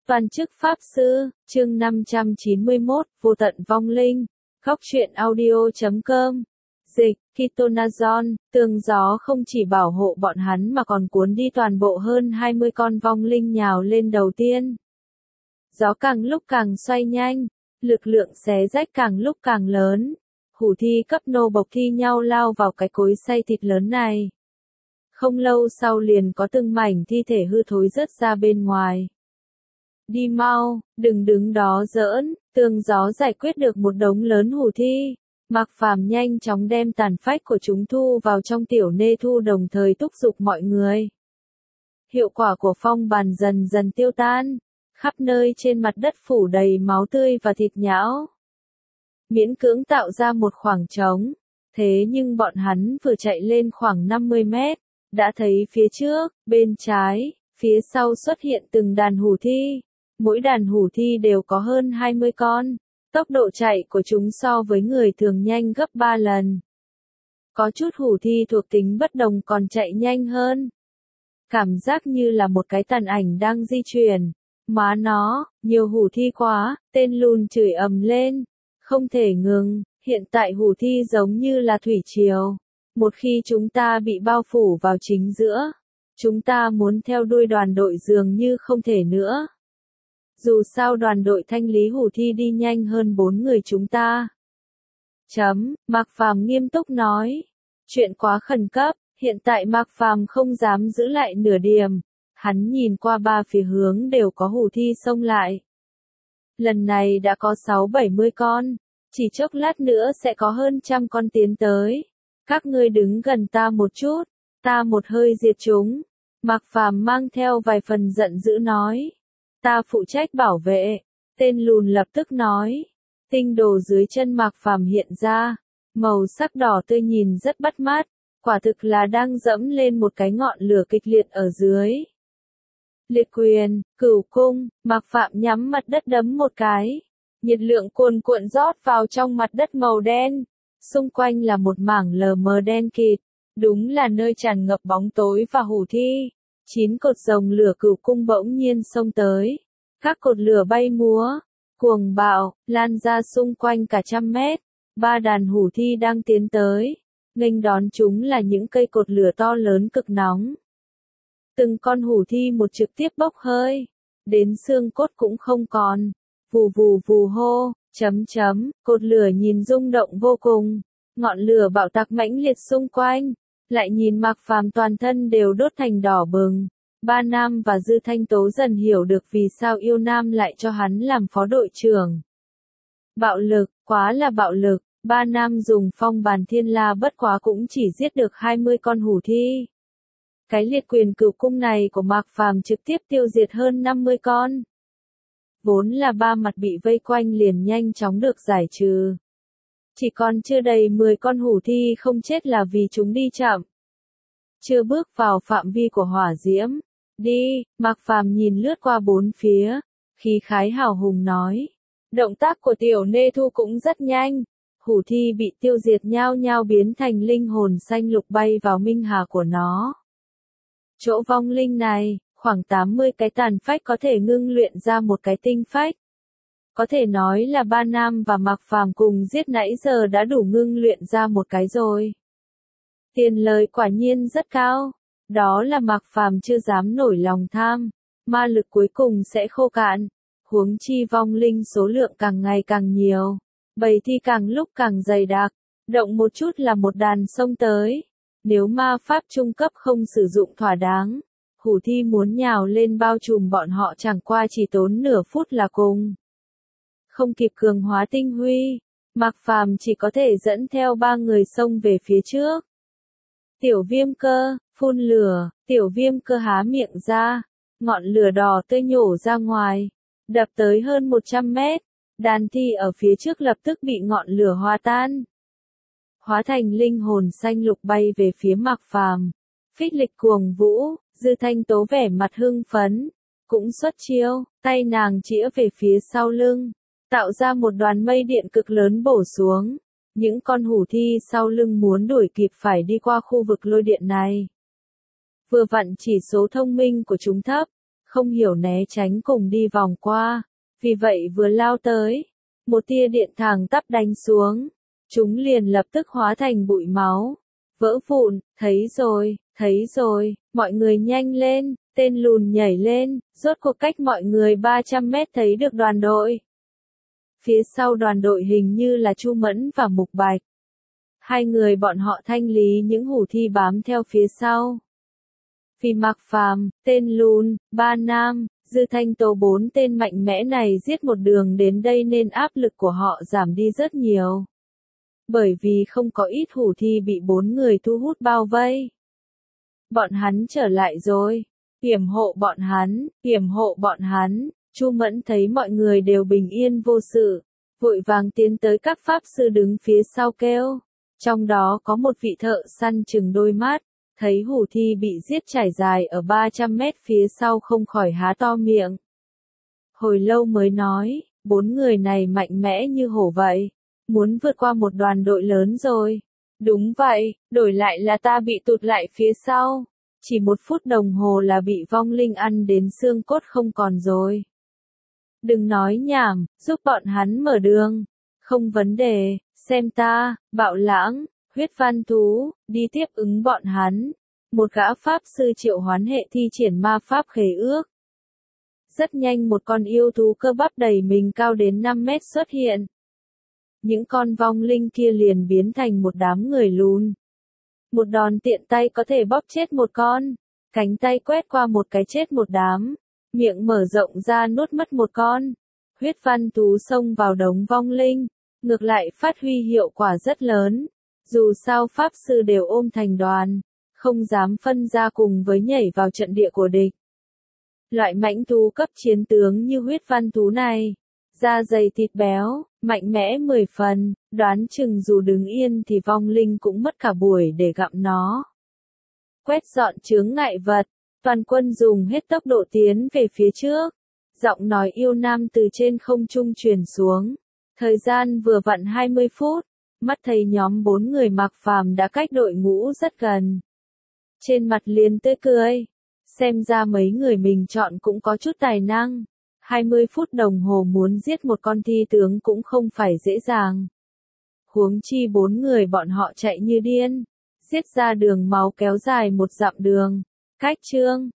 Toàn chức Pháp Sư, chương 591, Vô tận vong linh, Góc truyện audio.com. Dịch, Kitonazon, tường gió không chỉ bảo hộ bọn hắn mà còn cuốn đi toàn bộ hơn 20 con vong linh nhào lên đầu tiên. Gió càng lúc càng xoay nhanh, lực lượng xé rách càng lúc càng lớn. Hủ thi cấp nô bộc thi nhau lao vào cái cối xay thịt lớn này. Không lâu sau liền có từng mảnh thi thể hư thối rớt ra bên ngoài. Đi mau, đừng đứng đó giỡn, tường gió giải quyết được một đống lớn hủ thi. Mạc Phàm nhanh chóng đem tàn phách của chúng thu vào trong tiểu nê thu đồng thời thúc giục mọi người. Hiệu quả của phong bàn dần dần tiêu tan, khắp nơi trên mặt đất phủ đầy máu tươi và thịt nhão. Miễn cưỡng tạo ra một khoảng trống, thế nhưng bọn hắn vừa chạy lên khoảng 50 mét, đã thấy phía trước, bên trái, phía sau xuất hiện từng đàn hủ thi. Mỗi đàn hủ thi đều có hơn 20 con. Tốc độ chạy của chúng so với người thường nhanh gấp 3 lần. Có chút hủ thi thuộc tính bất đồng còn chạy nhanh hơn. Cảm giác như là một cái tàn ảnh đang di chuyển. Má nó, nhiều hủ thi quá, tên lùn chửi ầm lên. Không thể ngừng, hiện tại hủ thi giống như là thủy triều. Một khi chúng ta bị bao phủ vào chính giữa, chúng ta muốn theo đuôi đoàn đội dường như không thể nữa. Dù sao đoàn đội thanh lý hủ thi đi nhanh hơn 4 người chúng ta. Mạc Phàm nghiêm túc nói. Chuyện quá khẩn cấp, hiện tại Mạc Phàm không dám giữ lại nửa điểm. Hắn nhìn qua ba phía hướng đều có hủ thi xông lại. Lần này đã có 6-70 con, chỉ chốc lát nữa sẽ có hơn 100 con tiến tới. Các ngươi đứng gần ta một chút, ta một hơi diệt chúng. Mạc Phàm mang theo vài phần giận dữ nói. Ta phụ trách bảo vệ, tên lùn lập tức nói. Tinh đồ dưới chân Mạc Phàm hiện ra, màu sắc đỏ tươi nhìn rất bắt mắt, quả thực là đang dẫm lên một cái ngọn lửa kịch liệt ở dưới. Liệt quyền, cửu cung, Mạc Phàm nhắm mặt đất đấm một cái. Nhiệt lượng cuồn cuộn rót vào trong mặt đất màu đen, xung quanh là một mảng lờ mờ đen kịt, đúng là nơi tràn ngập bóng tối và hủ thi. 9 cột rồng lửa cửu cung bỗng nhiên xông tới. Các cột lửa bay múa, cuồng bạo, lan ra xung quanh cả 100 mét. 3 đàn hủ thi đang tiến tới. Nghênh đón chúng là những cây cột lửa to lớn cực nóng. Từng con hủ thi một trực tiếp bốc hơi. Đến xương cốt cũng không còn. Vù vù vù hô, cột lửa nhìn rung động vô cùng. Ngọn lửa bạo tạc mãnh liệt xung quanh. Lại nhìn Mạc Phàm toàn thân đều đốt thành đỏ bừng. Ba Nam và Dư Thanh Tố dần hiểu được vì sao Yêu Nam lại cho hắn làm phó đội trưởng. Bạo lực, quá là bạo lực. Ba Nam dùng phong bàn thiên la bất quá cũng chỉ giết được 20 con hủ thi. Cái liệt quyền cửu cung này của Mạc Phàm trực tiếp tiêu diệt hơn 50 con. Vốn là ba mặt bị vây quanh liền nhanh chóng được giải trừ. Chỉ còn chưa đầy 10 con hủ thi không chết là vì chúng đi chậm. Chưa bước vào phạm vi của hỏa diễm. Đi, Mạc Phàm nhìn lướt qua bốn phía. Khí khái hào hùng nói. Động tác của tiểu nê thu cũng rất nhanh. Hủ thi bị tiêu diệt nhao nhao biến thành linh hồn xanh lục bay vào minh hà của nó. Chỗ vong linh này, khoảng 80 cái tàn phách có thể ngưng luyện ra một cái tinh phách. Có thể nói là Ba Nam và Mạc Phàm cùng giết nãy giờ đã đủ ngưng luyện ra một cái rồi. Tiền lời quả nhiên rất cao. Đó là Mạc Phàm chưa dám nổi lòng tham. Ma lực cuối cùng sẽ khô cạn. Huống chi vong linh số lượng càng ngày càng nhiều. Bầy thi càng lúc càng dày đặc. Động một chút là một đàn xông tới. Nếu ma pháp trung cấp không sử dụng thỏa đáng, hủ thi muốn nhào lên bao trùm bọn họ chẳng qua chỉ tốn nửa phút là cùng. Không kịp cường hóa tinh huy, Mạc Phàm chỉ có thể dẫn theo 3 người xông về phía trước. Tiểu Viêm Cơ, phun lửa, Tiểu Viêm Cơ há miệng ra, ngọn lửa đỏ tươi nhổ ra ngoài, đập tới hơn 100 mét, đàn thi ở phía trước lập tức bị ngọn lửa hòa tan. Hóa thành linh hồn xanh lục bay về phía Mạc Phàm. Phích lịch cuồng vũ, Dư Thanh Tố vẻ mặt hưng phấn, cũng xuất chiêu, tay nàng chĩa về phía sau lưng. Tạo ra một đoàn mây điện cực lớn bổ xuống. Những con hủ thi sau lưng muốn đuổi kịp phải đi qua khu vực lôi điện này. Vừa vặn chỉ số thông minh của chúng thấp, không hiểu né tránh cùng đi vòng qua, vì vậy vừa lao tới, một tia điện thẳng tắp đánh xuống, chúng liền lập tức hóa thành bụi máu, vỡ vụn. Thấy rồi, mọi người nhanh lên, tên lùn nhảy lên, rốt cuộc cách mọi người 300 mét thấy được đoàn đội. Phía sau đoàn đội hình như là Chu Mẫn và Mục Bạch. Hai người bọn họ thanh lý những hủ thi bám theo phía sau. Vì Mạc Phàm, tên lùn, ba nam, Dư Thanh Tố bốn tên mạnh mẽ này giết một đường đến đây nên áp lực của họ giảm đi rất nhiều. Bởi vì không có ít hủ thi bị bốn người thu hút bao vây. Bọn hắn trở lại rồi. Yểm hộ bọn hắn. Chu Mẫn thấy mọi người đều bình yên vô sự, vội vàng tiến tới các pháp sư đứng phía sau kêu. Trong đó có một vị thợ săn chừng đôi mắt, thấy hủ thi bị giết trải dài ở 300 mét phía sau không khỏi há to miệng. Hồi lâu mới nói, bốn người này mạnh mẽ như hổ vậy, muốn vượt qua một đoàn đội lớn rồi. Đúng vậy, đổi lại là ta bị tụt lại phía sau. Chỉ 1 phút đồng hồ là bị vong linh ăn đến xương cốt không còn rồi. Đừng nói nhảm, giúp bọn hắn mở đường. Không vấn đề, xem ta, Bạo Lãng, Huyết Văn Thú, đi tiếp ứng bọn hắn. Một gã pháp sư triệu hoán hệ thi triển ma pháp khế ước. Rất nhanh một con yêu thú cơ bắp đầy mình cao đến 5 mét xuất hiện. Những con vong linh kia liền biến thành một đám người lùn. Một đòn tiện tay có thể bóp chết một con, cánh tay quét qua một cái chết một đám, miệng mở rộng ra nuốt mất một con. Huyết Văn Thú xông vào đống vong linh, ngược lại phát huy hiệu quả rất lớn. Dù sao pháp sư đều ôm thành đoàn, không dám phân ra cùng với nhảy vào trận địa của địch. Loại mãnh thú cấp chiến tướng như Huyết Văn Thú này, da dày thịt béo, mạnh mẽ 10 phần, đoán chừng dù đứng yên thì vong linh cũng mất cả buổi để gặm nó. Quét dọn chướng ngại vật, toàn quân dùng hết tốc độ tiến về phía trước. Giọng nói yêu nam từ trên không trung truyền xuống. Thời gian vừa vặn 20 phút, mắt thấy nhóm 4 người Mạc Phàm đã cách đội ngũ rất gần. Trên mặt liền tươi cười, xem ra mấy người mình chọn cũng có chút tài năng. 20 phút đồng hồ muốn giết một con thi tướng cũng không phải dễ dàng. Huống chi 4 người bọn họ chạy như điên, giết ra đường máu kéo dài 1 dặm đường. Cách chương